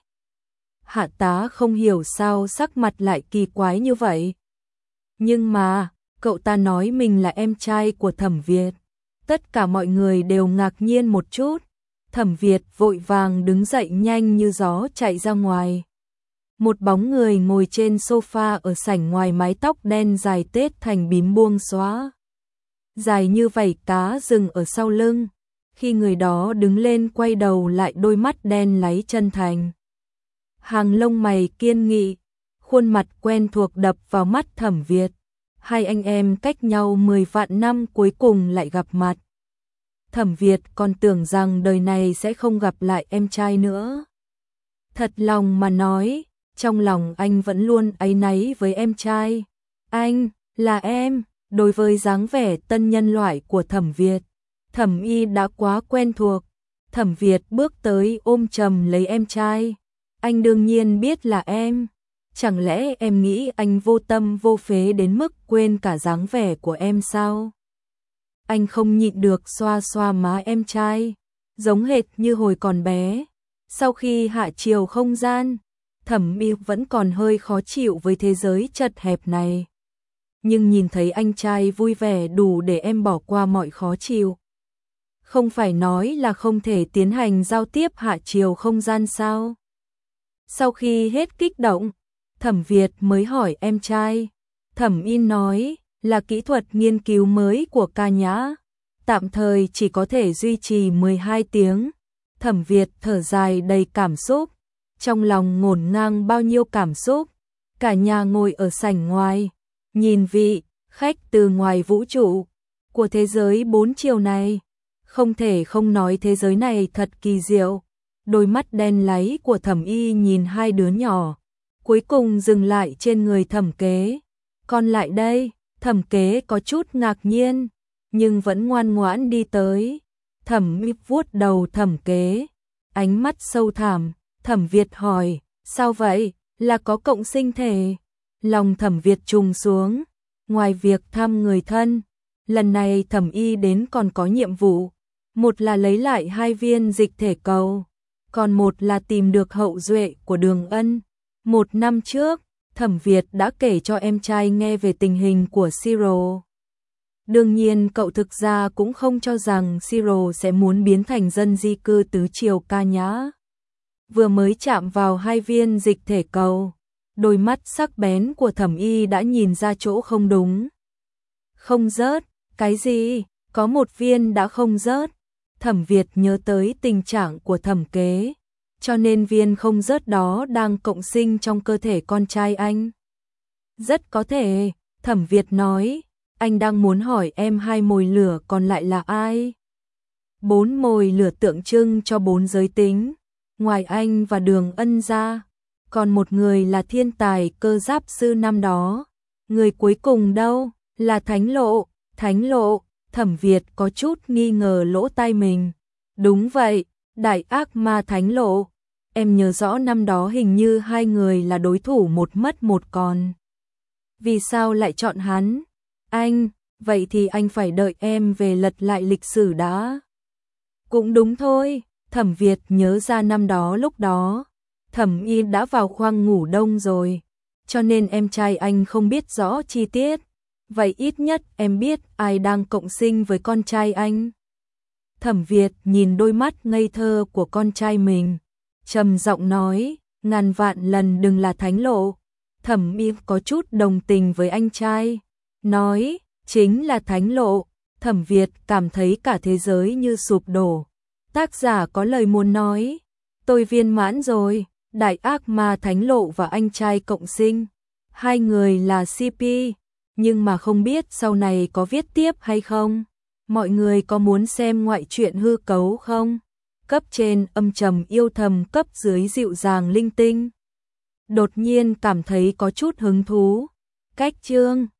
[SPEAKER 1] Hạ tá không hiểu sao sắc mặt lại kỳ quái như vậy. Nhưng mà, cậu ta nói mình là em trai của Thẩm Việt. Tất cả mọi người đều ngạc nhiên một chút. Thẩm Việt vội vàng đứng dậy nhanh như gió chạy ra ngoài. Một bóng người ngồi trên sofa ở sảnh ngoài, mái tóc đen dài tết thành bím buông xóa. Dài như vảy cá rừng ở sau lưng. Khi người đó đứng lên quay đầu lại, đôi mắt đen láy chân thành. Hàng lông mày kiên nghị, khuôn mặt quen thuộc đập vào mắt Thẩm Việt. Hai anh em cách nhau mười vạn năm cuối cùng lại gặp mặt. Thẩm Việt còn tưởng rằng đời này sẽ không gặp lại em trai nữa. Thật lòng mà nói, trong lòng anh vẫn luôn áy náy với em trai. Anh, là em, đối với dáng vẻ tân nhân loại của Thẩm Việt, Thẩm Y đã quá quen thuộc. Thẩm Việt bước tới ôm chầm lấy em trai. Anh đương nhiên biết là em. Chẳng lẽ em nghĩ anh vô tâm vô phế đến mức quên cả dáng vẻ của em sao? Anh không nhịn được xoa xoa má em trai, giống hệt như hồi còn bé. Sau khi hạ chiều không gian, Thẩm Y vẫn còn hơi khó chịu với thế giới chật hẹp này. Nhưng nhìn thấy anh trai vui vẻ đủ để em bỏ qua mọi khó chịu. Không phải nói là không thể tiến hành giao tiếp hạ chiều không gian sao? Sau khi hết kích động, Thẩm Việt mới hỏi em trai. Thẩm Y nói là kỹ thuật nghiên cứu mới của Ca Nhã, tạm thời chỉ có thể duy trì mười hai tiếng. Thẩm Việt thở dài đầy cảm xúc, trong lòng ngổn ngang bao nhiêu cảm xúc. Cả nhà ngồi ở sảnh ngoài, nhìn vị khách từ ngoài vũ trụ của thế giới bốn chiều này. Không thể không nói thế giới này thật kỳ diệu. Đôi mắt đen láy của Thẩm Y nhìn hai đứa nhỏ, cuối cùng dừng lại trên người Thẩm Kế. Con lại đây. Thẩm Kế có chút ngạc nhiên, nhưng vẫn ngoan ngoãn đi tới. Thẩm Y vuốt đầu Thẩm Kế, ánh mắt sâu thẳm. Thẩm Việt hỏi, sao vậy? Là có cộng sinh thể? Lòng Thẩm Việt trùng xuống. Ngoài việc thăm người thân, lần này Thẩm Y đến còn có nhiệm vụ. Một là lấy lại hai viên dịch thể cầu, còn một là tìm được hậu duệ của Đường Ân. Một năm trước, Thẩm Việt đã kể cho em trai nghe về tình hình của Siro. Đương nhiên cậu thực ra cũng không cho rằng Siro sẽ muốn biến thành dân di cư tứ chiều Ca Nhã. Vừa mới chạm vào hai viên dịch thể cầu, đôi mắt sắc bén của Thẩm Y đã nhìn ra chỗ không đúng. Không rớt, cái gì? Có một viên đã không rớt. Thẩm Việt nhớ tới tình trạng của Thẩm Kế, cho nên viên không rớt đó đang cộng sinh trong cơ thể con trai anh. Rất có thể, Thẩm Việt nói, anh đang muốn hỏi em hai mồi lửa còn lại là ai? Bốn mồi lửa tượng trưng cho bốn giới tính, ngoài anh và Đường Ân ra, còn một người là thiên tài cơ giáp sư năm đó. Người cuối cùng đâu? Là Thánh Lộ. Thánh Lộ. Thẩm Việt có chút nghi ngờ lỗ tai mình. Đúng vậy, đại ác ma Thánh Lộ. Em nhớ rõ năm đó hình như hai người là đối thủ một mất một còn. Vì sao lại chọn hắn? Anh, vậy thì anh phải đợi em về lật lại lịch sử đã. Cũng đúng thôi, Thẩm Việt nhớ ra năm đó lúc đó, Thẩm Y đã vào khoang ngủ đông rồi, cho nên em trai anh không biết rõ chi tiết. Vậy ít nhất em biết ai đang cộng sinh với con trai anh. Thẩm Việt nhìn đôi mắt ngây thơ của con trai mình, trầm giọng nói, ngàn vạn lần đừng là Thánh Lộ. Thẩm Y có chút đồng tình với anh trai, nói, chính là Thánh Lộ. Thẩm Việt cảm thấy cả thế giới như sụp đổ. Tác giả có lời muốn nói, tôi viên mãn rồi, đại ác ma Thánh Lộ và anh trai cộng sinh. Hai người là xê pê, nhưng mà không biết sau này có viết tiếp hay không. Mọi người có muốn xem ngoại truyện hư cấu không? Cấp trên âm trầm yêu thầm, cấp dưới dịu dàng linh tinh. Đột nhiên cảm thấy có chút hứng thú. Cách chương